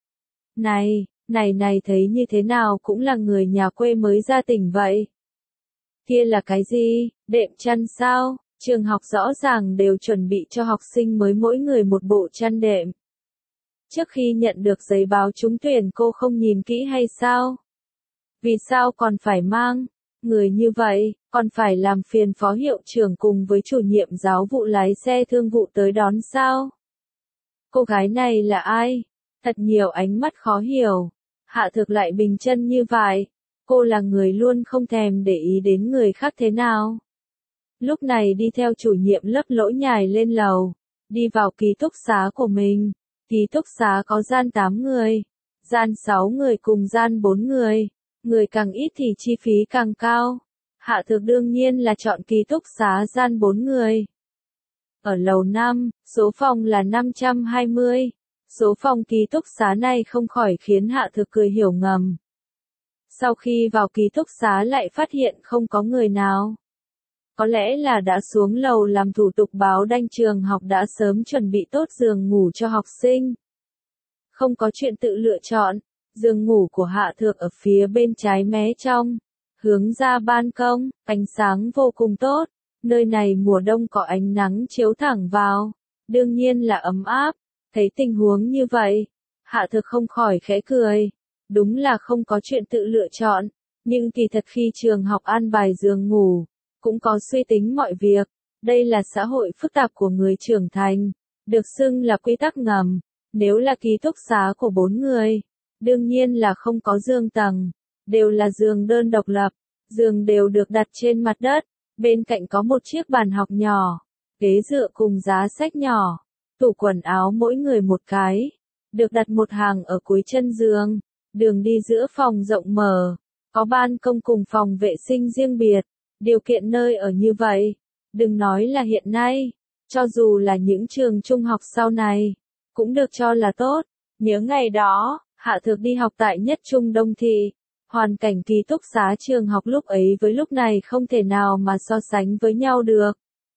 Này, này này thấy như thế nào cũng là người nhà quê mới ra tỉnh vậy. Kia là cái gì, đệm chăn sao? Trường học rõ ràng đều chuẩn bị cho học sinh mới mỗi người một bộ chăn đệm. Trước khi nhận được giấy báo trúng tuyển cô không nhìn kỹ hay sao? Vì sao còn phải mang? Người như vậy, còn phải làm phiền phó hiệu trưởng cùng với chủ nhiệm giáo vụ lái xe thương vụ tới đón sao? Cô gái này là ai? Thật nhiều ánh mắt khó hiểu. Hạ Thực lại bình chân như vậy. Cô là người luôn không thèm để ý đến người khác thế nào. Lúc này đi theo chủ nhiệm lớp Lỗ nhảy lên lầu. Đi vào ký túc xá của mình. Ký túc xá có gian tám người. Gian sáu người cùng gian bốn người. Người càng ít thì chi phí càng cao. Hạ Thực đương nhiên là chọn ký túc xá gian bốn người. Ở lầu năm, số phòng là năm trăm hai mươi. Số phòng ký túc xá này không khỏi khiến Hạ Thực cười hiểu ngầm. Sau khi vào ký túc xá lại phát hiện không có người nào. Có lẽ là đã xuống lầu làm thủ tục báo đanh trường học đã sớm chuẩn bị tốt giường ngủ cho học sinh. Không có chuyện tự lựa chọn. Giường ngủ của Hạ Thực ở phía bên trái mé trong, hướng ra ban công, ánh sáng vô cùng tốt, nơi này mùa đông có ánh nắng chiếu thẳng vào, đương nhiên là ấm áp, thấy tình huống như vậy, Hạ Thực không khỏi khẽ cười, đúng là không có chuyện tự lựa chọn, nhưng kỳ thật khi trường học an bài giường ngủ, cũng có suy tính mọi việc, đây là xã hội phức tạp của người trưởng thành, được xưng là quy tắc ngầm, nếu là ký túc xá của bốn người. Đương nhiên là không có giường tầng, đều là giường đơn độc lập, giường đều được đặt trên mặt đất, bên cạnh có một chiếc bàn học nhỏ, ghế dựa cùng giá sách nhỏ, tủ quần áo mỗi người một cái, được đặt một hàng ở cuối chân giường, đường đi giữa phòng rộng mở, có ban công cùng phòng vệ sinh riêng biệt, điều kiện nơi ở như vậy, đừng nói là hiện nay, cho dù là những trường trung học sau này, cũng được cho là tốt. Nhớ ngày đó, Hạ Thược đi học tại Nhất Trung Đông Thị, hoàn cảnh ký túc xá trường học lúc ấy với lúc này không thể nào mà so sánh với nhau được.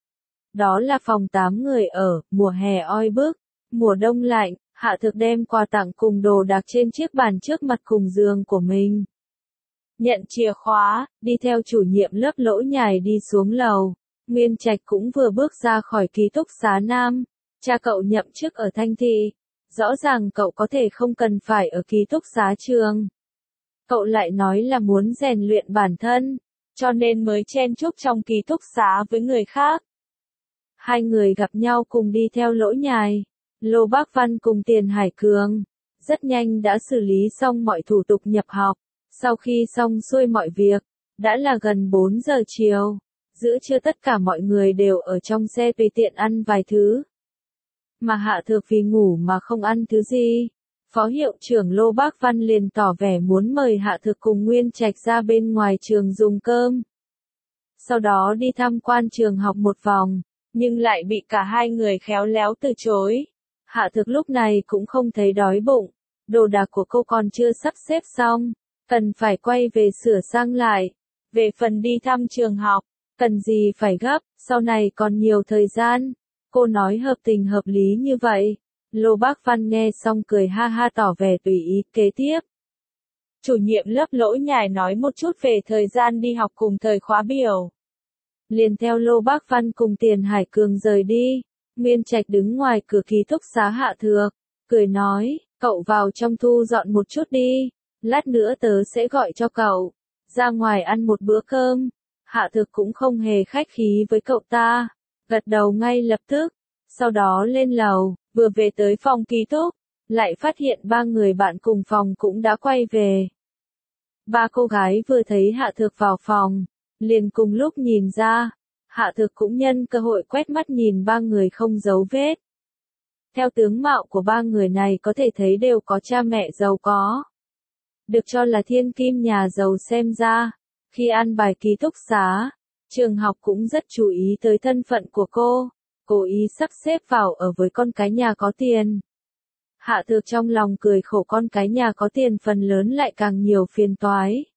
Đó là phòng tám người ở, mùa hè oi bức, mùa đông lạnh, Hạ Thược đem quà tặng cùng đồ đạc trên chiếc bàn trước mặt cùng giường của mình. Nhận chìa khóa, đi theo chủ nhiệm lớp Lỗ Nhài đi xuống lầu, Nguyên Trạch cũng vừa bước ra khỏi ký túc xá nam, cha cậu nhậm chức ở Thanh Thị, rõ ràng cậu có thể không cần phải ở ký túc xá trường. Cậu lại nói là muốn rèn luyện bản thân, cho nên mới chen chúc trong ký túc xá với người khác. Hai người gặp nhau cùng đi theo Lỗ Nhài, Lô Bác Văn cùng Tiền Hải Cường, rất nhanh đã xử lý xong mọi thủ tục nhập học, sau khi xong xuôi mọi việc, đã là gần bốn giờ chiều, giữa trưa tất cả mọi người đều ở trong xe tùy tiện ăn vài thứ. Mà Hạ Thược vì ngủ mà không ăn thứ gì, Phó hiệu trưởng Lô Bác Văn liền tỏ vẻ muốn mời Hạ Thược cùng Nguyên Trạch ra bên ngoài trường dùng cơm. Sau đó đi tham quan trường học một vòng, nhưng lại bị cả hai người khéo léo từ chối. Hạ Thược lúc này cũng không thấy đói bụng, đồ đạc của cô còn chưa sắp xếp xong, cần phải quay về sửa sang lại. Về phần đi thăm trường học, cần gì phải gấp, sau này còn nhiều thời gian. Cô nói hợp tình hợp lý như vậy. Lô Bác Văn nghe xong cười ha ha tỏ vẻ tùy ý kế tiếp. Chủ nhiệm lớp Lỗ Nhài nói một chút về thời gian đi học cùng thời khóa biểu. Liền theo Lô Bác Văn cùng Tiền Hải Cường rời đi, Nguyên Trạch đứng ngoài cửa ký túc xá Hạ Thược, cười nói, cậu vào trong thu dọn một chút đi, lát nữa tớ sẽ gọi cho cậu, ra ngoài ăn một bữa cơm. Hạ Thược cũng không hề khách khí với cậu ta, gật đầu ngay lập tức, sau đó lên lầu, vừa về tới phòng ký túc, lại phát hiện ba người bạn cùng phòng cũng đã quay về. Ba cô gái vừa thấy Hạ Thược vào phòng, liền cùng lúc nhìn ra, Hạ Thược cũng nhân cơ hội quét mắt nhìn ba người không giấu vết. Theo tướng mạo của ba người này có thể thấy đều có cha mẹ giàu có. Được cho là thiên kim nhà giàu xem ra, khi ăn bài ký túc xá, trường học cũng rất chú ý tới thân phận của cô, cố ý sắp xếp vào ở với con cái nhà có tiền. Hạ Thược trong lòng cười khổ con cái nhà có tiền phần lớn lại càng nhiều phiền toái.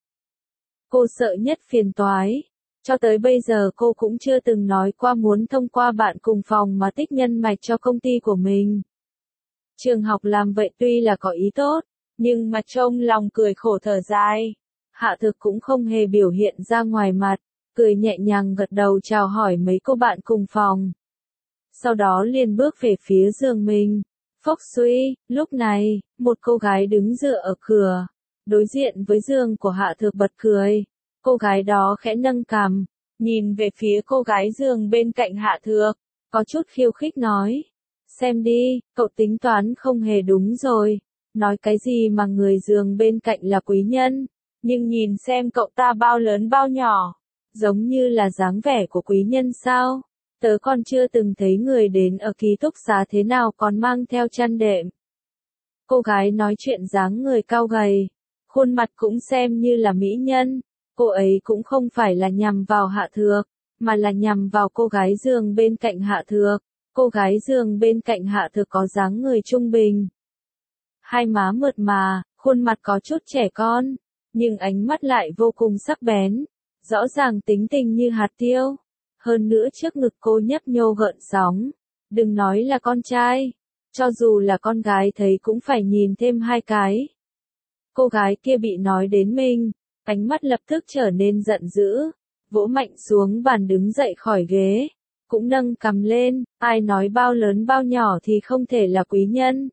Cô sợ nhất phiền toái. Cho tới bây giờ cô cũng chưa từng nói qua muốn thông qua bạn cùng phòng mà tích nhân mạch cho công ty của mình. Trường học làm vậy tuy là có ý tốt, nhưng mà trông lòng cười khổ thở dài. Hạ Thược cũng không hề biểu hiện ra ngoài mặt, cười nhẹ nhàng gật đầu chào hỏi mấy cô bạn cùng phòng. Sau đó liền bước về phía giường mình. Phốc suy, lúc này, một cô gái đứng dựa ở cửa, đối diện với giường của Hạ Thược bật cười. Cô gái đó khẽ nâng cằm, nhìn về phía cô gái giường bên cạnh Hạ Thược, có chút khiêu khích nói. Xem đi, cậu tính toán không hề đúng rồi, nói cái gì mà người giường bên cạnh là quý nhân, nhưng nhìn xem cậu ta bao lớn bao nhỏ, giống như là dáng vẻ của quý nhân sao? Tớ còn chưa từng thấy người đến ở ký túc xá thế nào còn mang theo chăn đệm. Cô gái nói chuyện dáng người cao gầy, khuôn mặt cũng xem như là mỹ nhân. Cô ấy cũng không phải là nhằm vào Hạ Thược, mà là nhằm vào cô gái giường bên cạnh Hạ Thược. Cô gái giường bên cạnh Hạ Thược có dáng người trung bình. Hai má mượt mà, khuôn mặt có chút trẻ con, nhưng ánh mắt lại vô cùng sắc bén, rõ ràng tính tình như hạt tiêu. Hơn nữa trước ngực cô nhấp nhô gợn sóng, đừng nói là con trai, cho dù là con gái thấy cũng phải nhìn thêm hai cái. Cô gái kia bị nói đến mình, ánh mắt lập tức trở nên giận dữ, vỗ mạnh xuống bàn đứng dậy khỏi ghế, cũng nâng cằm lên, ai nói bao lớn bao nhỏ thì không thể là quý nhân.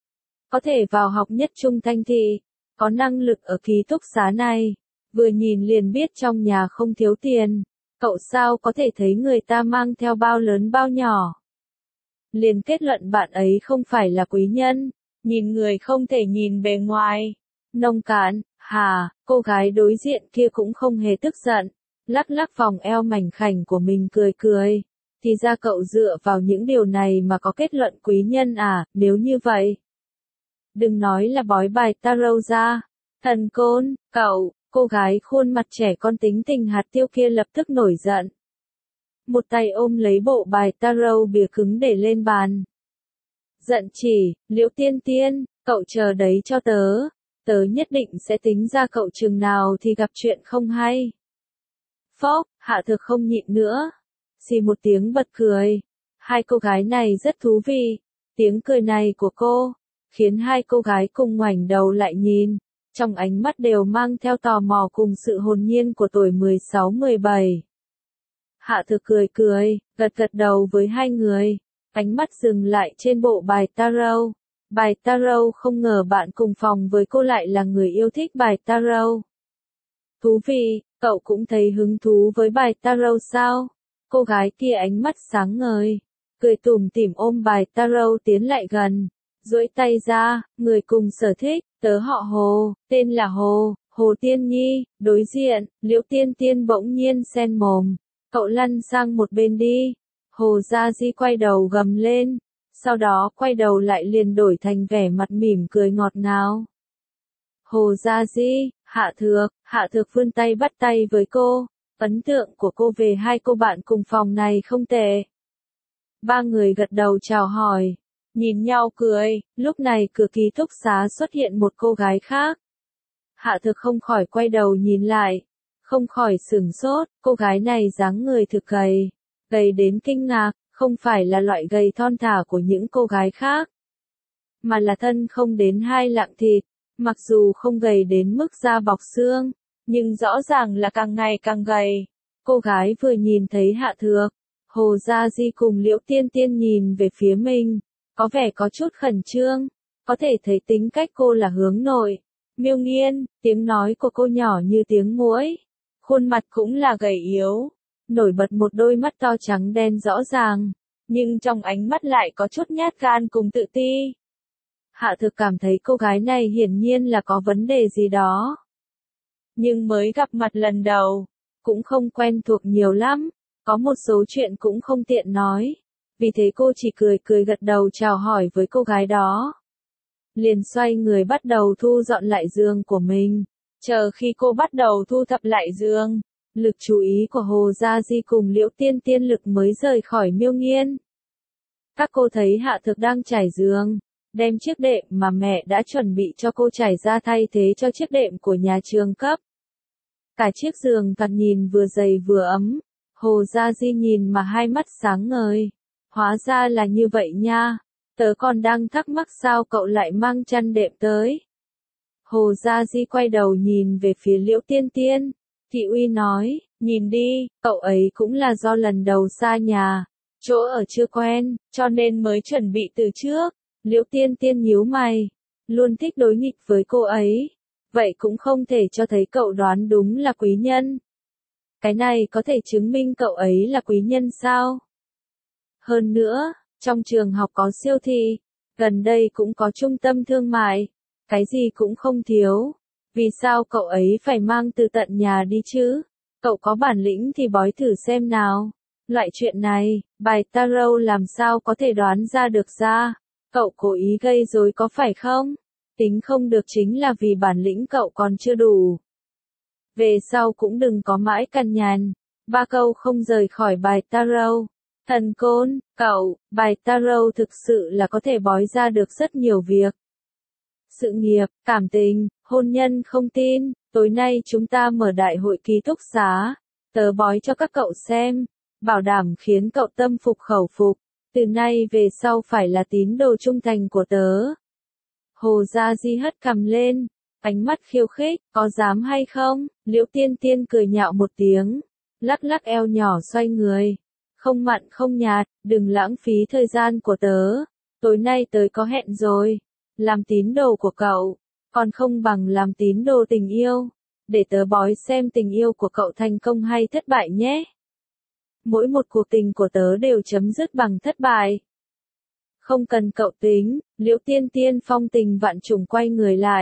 Có thể vào học Nhất Trung Thanh Thị, có năng lực ở ký túc xá này, vừa nhìn liền biết trong nhà không thiếu tiền, cậu sao có thể thấy người ta mang theo bao lớn bao nhỏ. Liền kết luận bạn ấy không phải là quý nhân, nhìn người không thể nhìn bề ngoài, Nông cạn, hà, cô gái đối diện kia cũng không hề tức giận, lắc lắc vòng eo mảnh khảnh của mình cười cười. Thì ra cậu dựa vào những điều này mà có kết luận quý nhân à, nếu như vậy. Đừng nói là bói bài tarot ra. Thần côn, cậu, cô gái khuôn mặt trẻ con tính tình hạt tiêu kia lập tức nổi giận. Một tay ôm lấy bộ bài tarot bìa cứng để lên bàn. Giận chỉ, Liễu Tiên Tiên, cậu chờ đấy cho tớ. Tớ nhất định sẽ tính ra cậu chừng nào thì gặp chuyện không hay. Phốc, Hạ Thược không nhịn nữa. Xì một tiếng bật cười. Hai cô gái này rất thú vị. Tiếng cười này của cô, khiến hai cô gái cùng ngoảnh đầu lại nhìn. Trong ánh mắt đều mang theo tò mò cùng sự hồn nhiên của tuổi mười sáu mười bảy. Hạ Thược cười cười, gật gật đầu với hai người. Ánh mắt dừng lại trên bộ bài tarot. Bài tarot, không ngờ bạn cùng phòng với cô lại là người yêu thích bài tarot. Thú vị, cậu cũng thấy hứng thú với bài tarot sao? Cô gái kia ánh mắt sáng ngời, cười tủm tỉm ôm bài tarot tiến lại gần, duỗi tay ra, người cùng sở thích, tớ họ Hồ, tên là Hồ, Hồ Tiên Nhi. Đối diện, Liễu Tiên Tiên bỗng nhiên sen mồm, cậu lăn sang một bên đi. Hồ Gia Di quay đầu gầm lên, sau đó quay đầu lại liền đổi thành vẻ mặt mỉm cười ngọt ngào. Hồ Gia Di, Hạ Thược, Hạ Thược vươn tay bắt tay với cô, ấn tượng của cô về hai cô bạn cùng phòng này không tệ. Ba người gật đầu chào hỏi, nhìn nhau cười, lúc này cửa ký túc xá xuất hiện một cô gái khác. Hạ Thược không khỏi quay đầu nhìn lại, không khỏi sửng sốt, cô gái này dáng người thực gầy, gầy đến kinh ngạc, không phải là loại gầy thon thả của những cô gái khác, mà là thân không đến hai lạng thịt, mặc dù không gầy đến mức da bọc xương, nhưng rõ ràng là càng ngày càng gầy. Cô gái vừa nhìn thấy Hạ Thược, Hồ Gia Di cùng Liễu Tiên Tiên nhìn về phía mình, có vẻ có chút khẩn trương, có thể thấy tính cách cô là hướng nội. Miêu Nghiên, tiếng nói của cô nhỏ như tiếng muỗi, khuôn mặt cũng là gầy yếu, nổi bật một đôi mắt to trắng đen rõ ràng, nhưng trong ánh mắt lại có chút nhát gan cùng tự ti. Hạ Thược cảm thấy cô gái này hiển nhiên là có vấn đề gì đó. Nhưng mới gặp mặt lần đầu, cũng không quen thuộc nhiều lắm, có một số chuyện cũng không tiện nói, vì thế cô chỉ cười cười gật đầu chào hỏi với cô gái đó. Liền xoay người bắt đầu thu dọn lại giường của mình, chờ khi cô bắt đầu thu thập lại giường, lực chú ý của Hồ Gia Di cùng Liễu Tiên Tiên lực mới rời khỏi Miêu Nghiên. Các cô thấy Hạ Thược đang trải giường, đem chiếc đệm mà mẹ đã chuẩn bị cho cô trải ra thay thế cho chiếc đệm của nhà trường cấp. Cả chiếc giường thoạt nhìn vừa dày vừa ấm, Hồ Gia Di nhìn mà hai mắt sáng ngời. Hóa ra là như vậy nha, tớ còn đang thắc mắc sao cậu lại mang chăn đệm tới. Hồ Gia Di quay đầu nhìn về phía Liễu Tiên Tiên, Thị Uy nói, nhìn đi, cậu ấy cũng là do lần đầu xa nhà, chỗ ở chưa quen, cho nên mới chuẩn bị từ trước. Liễu Tiên Tiên nhíu mày, luôn thích đối nghịch với cô ấy, vậy cũng không thể cho thấy cậu đoán đúng là quý nhân. Cái này có thể chứng minh cậu ấy là quý nhân sao? Hơn nữa, trong trường học có siêu thị, gần đây cũng có trung tâm thương mại, cái gì cũng không thiếu. Vì sao cậu ấy phải mang từ tận nhà đi chứ? Cậu có bản lĩnh thì bói thử xem nào. Loại chuyện này, bài tarot làm sao có thể đoán ra được ra? Cậu cố ý gây rối có phải không? Tính không được chính là vì bản lĩnh cậu còn chưa đủ. Về sau cũng đừng có mãi cằn nhằn. Ba câu không rời khỏi bài tarot. Thần côn, cậu, bài tarot thực sự là có thể bói ra được rất nhiều việc. Sự nghiệp, cảm tình, hôn nhân không tin, tối nay chúng ta mở đại hội ký túc xá. Tớ bói cho các cậu xem, bảo đảm khiến cậu tâm phục khẩu phục. Từ nay về sau phải là tín đồ trung thành của tớ. Hồ Gia Di hất cằm lên, ánh mắt khiêu khích, có dám hay không? Liễu Tiên Tiên cười nhạo một tiếng, lắc lắc eo nhỏ xoay người. Không mặn không nhạt, đừng lãng phí thời gian của tớ. Tối nay tớ có hẹn rồi. Làm tín đồ của cậu, còn không bằng làm tín đồ tình yêu. Để tớ bói xem tình yêu của cậu thành công hay thất bại nhé. Mỗi một cuộc tình của tớ đều chấm dứt bằng thất bại. Không cần cậu tính, Liễu Tiên Tiên phong tình vạn trùng quay người lại,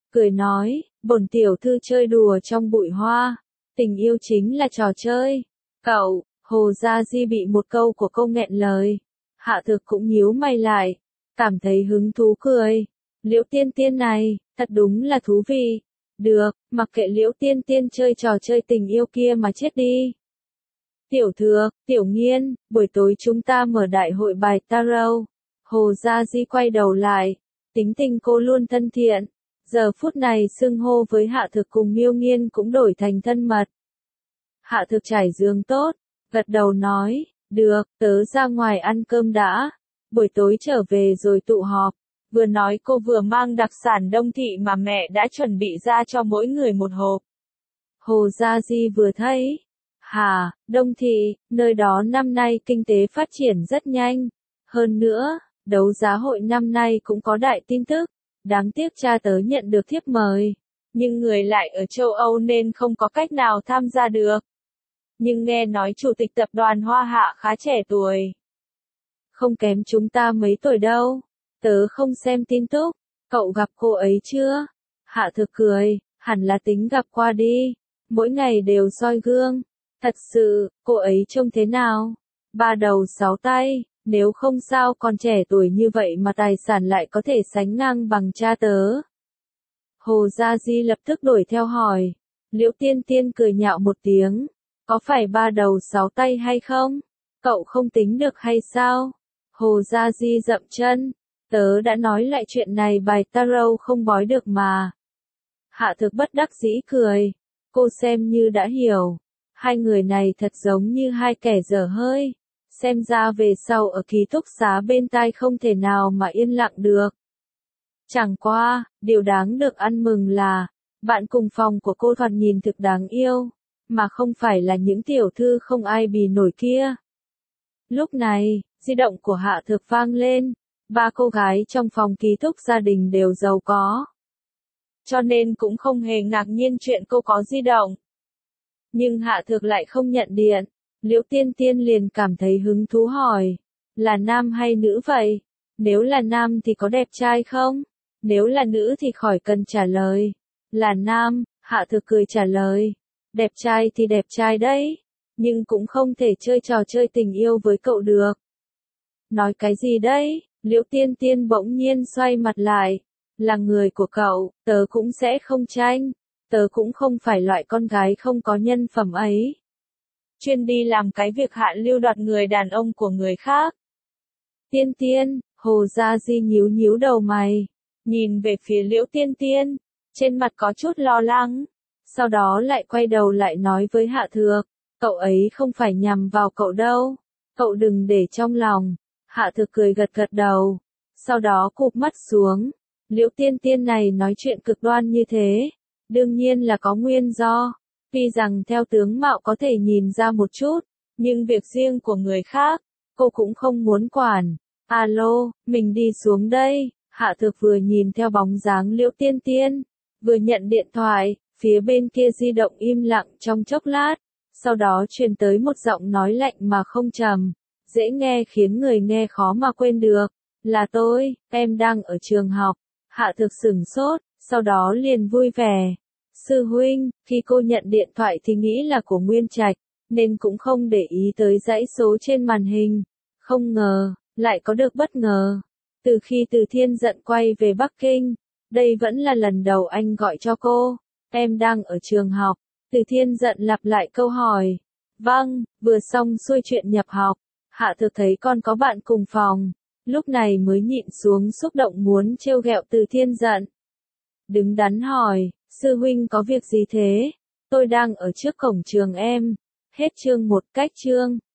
cười nói, bổn tiểu thư chơi đùa trong bụi hoa, tình yêu chính là trò chơi. Cậu, Hồ Gia Di bị một câu của cô nghẹn lời. Hạ Thực cũng nhíu mày lại, cảm thấy hứng thú cười. Liễu Tiên Tiên này, thật đúng là thú vị. Được, mặc kệ Liễu Tiên Tiên chơi trò chơi tình yêu kia mà chết đi. Tiểu Thược, Tiểu Nghiên, buổi tối chúng ta mở đại hội bài tarot. Hồ Gia Di quay đầu lại, tính tình cô luôn thân thiện. Giờ phút này xưng hô với Hạ Thực cùng Miêu Nghiên cũng đổi thành thân mật. Hạ Thực trải giường tốt, gật đầu nói, được, tớ ra ngoài ăn cơm đã, buổi tối trở về rồi tụ họp. Vừa nói cô vừa mang đặc sản Đông Thị mà mẹ đã chuẩn bị ra cho mỗi người một hộp. Hồ Gia Di vừa thấy, hà, Đông Thị, nơi đó năm nay kinh tế phát triển rất nhanh. Hơn nữa, đấu giá hội năm nay cũng có đại tin tức. Đáng tiếc cha tớ nhận được thiếp mời, nhưng người lại ở châu Âu nên không có cách nào tham gia được. Nhưng nghe nói chủ tịch tập đoàn Hoa Hạ khá trẻ tuổi. Không kém chúng ta mấy tuổi đâu. Tớ không xem tin tức. Cậu gặp cô ấy chưa? Hạ Thực cười, hẳn là tính gặp qua đi. Mỗi ngày đều soi gương. Thật sự, cô ấy trông thế nào? Ba đầu sáu tay, nếu không sao còn trẻ tuổi như vậy mà tài sản lại có thể sánh ngang bằng cha tớ. Hồ Gia Di lập tức đổi theo hỏi. Liễu Tiên Tiên cười nhạo một tiếng. Có phải ba đầu sáu tay hay không? Cậu không tính được hay sao? Hồ Gia Di dậm chân. Tớ đã nói lại chuyện này bài tarot không bói được mà. Hạ Thực bất đắc dĩ cười. Cô xem như đã hiểu. Hai người này thật giống như hai kẻ dở hơi. Xem ra về sau ở ký túc xá bên tai không thể nào mà yên lặng được. Chẳng qua, điều đáng được ăn mừng là, bạn cùng phòng của cô thoạt nhìn thực đáng yêu, mà không phải là những tiểu thư không ai bì nổi kia. Lúc này, di động của Hạ Thực vang lên, ba cô gái trong phòng ký túc gia đình đều giàu có. Cho nên cũng không hề ngạc nhiên chuyện cô có di động. Nhưng Hạ Thực lại không nhận điện. Liễu Tiên Tiên liền cảm thấy hứng thú hỏi, là nam hay nữ vậy? Nếu là nam thì có đẹp trai không? Nếu là nữ thì khỏi cần trả lời. Là nam, Hạ Thực cười trả lời, đẹp trai thì đẹp trai đấy, nhưng cũng không thể chơi trò chơi tình yêu với cậu được. Nói cái gì đấy? Liễu Tiên Tiên bỗng nhiên xoay mặt lại, là người của cậu, tớ cũng sẽ không tranh, tớ cũng không phải loại con gái không có nhân phẩm ấy. Chuyên đi làm cái việc hạ lưu đoạt người đàn ông của người khác. Tiên Tiên, Hồ Gia Di nhíu nhíu đầu mày, nhìn về phía Liễu Tiên Tiên, trên mặt có chút lo lắng, sau đó lại quay đầu lại nói với Hạ Thược, cậu ấy không phải nhằm vào cậu đâu, cậu đừng để trong lòng. Hạ Thược cười gật gật đầu, sau đó cụp mắt xuống. Liễu Tiên Tiên này nói chuyện cực đoan như thế, đương nhiên là có nguyên do. Tuy rằng theo tướng mạo có thể nhìn ra một chút, nhưng việc riêng của người khác, cô cũng không muốn quản. Alo, mình đi xuống đây. Hạ Thược vừa nhìn theo bóng dáng Liễu Tiên Tiên, vừa nhận điện thoại, phía bên kia di động im lặng trong chốc lát, sau đó truyền tới một giọng nói lạnh mà không trầm, dễ nghe khiến người nghe khó mà quên được. Là tôi, em đang ở trường học. Hạ Thược sửng sốt, sau đó liền vui vẻ. Sư huynh, khi cô nhận điện thoại thì nghĩ là của Nguyên Trạch, nên cũng không để ý tới dãy số trên màn hình. Không ngờ, lại có được bất ngờ. Từ khi Từ Thiên Dận quay về Bắc Kinh, đây vẫn là lần đầu anh gọi cho cô. Em đang ở trường học. Từ Thiên Dận lặp lại câu hỏi. Vâng, vừa xong xuôi chuyện nhập học. Hạ Thược thấy con có bạn cùng phòng, lúc này mới nhịn xuống xúc động muốn trêu ghẹo Từ Thiên Dận. Đứng đắn hỏi, sư huynh có việc gì thế? Tôi đang ở trước cổng trường em. Hết chương một cách chương.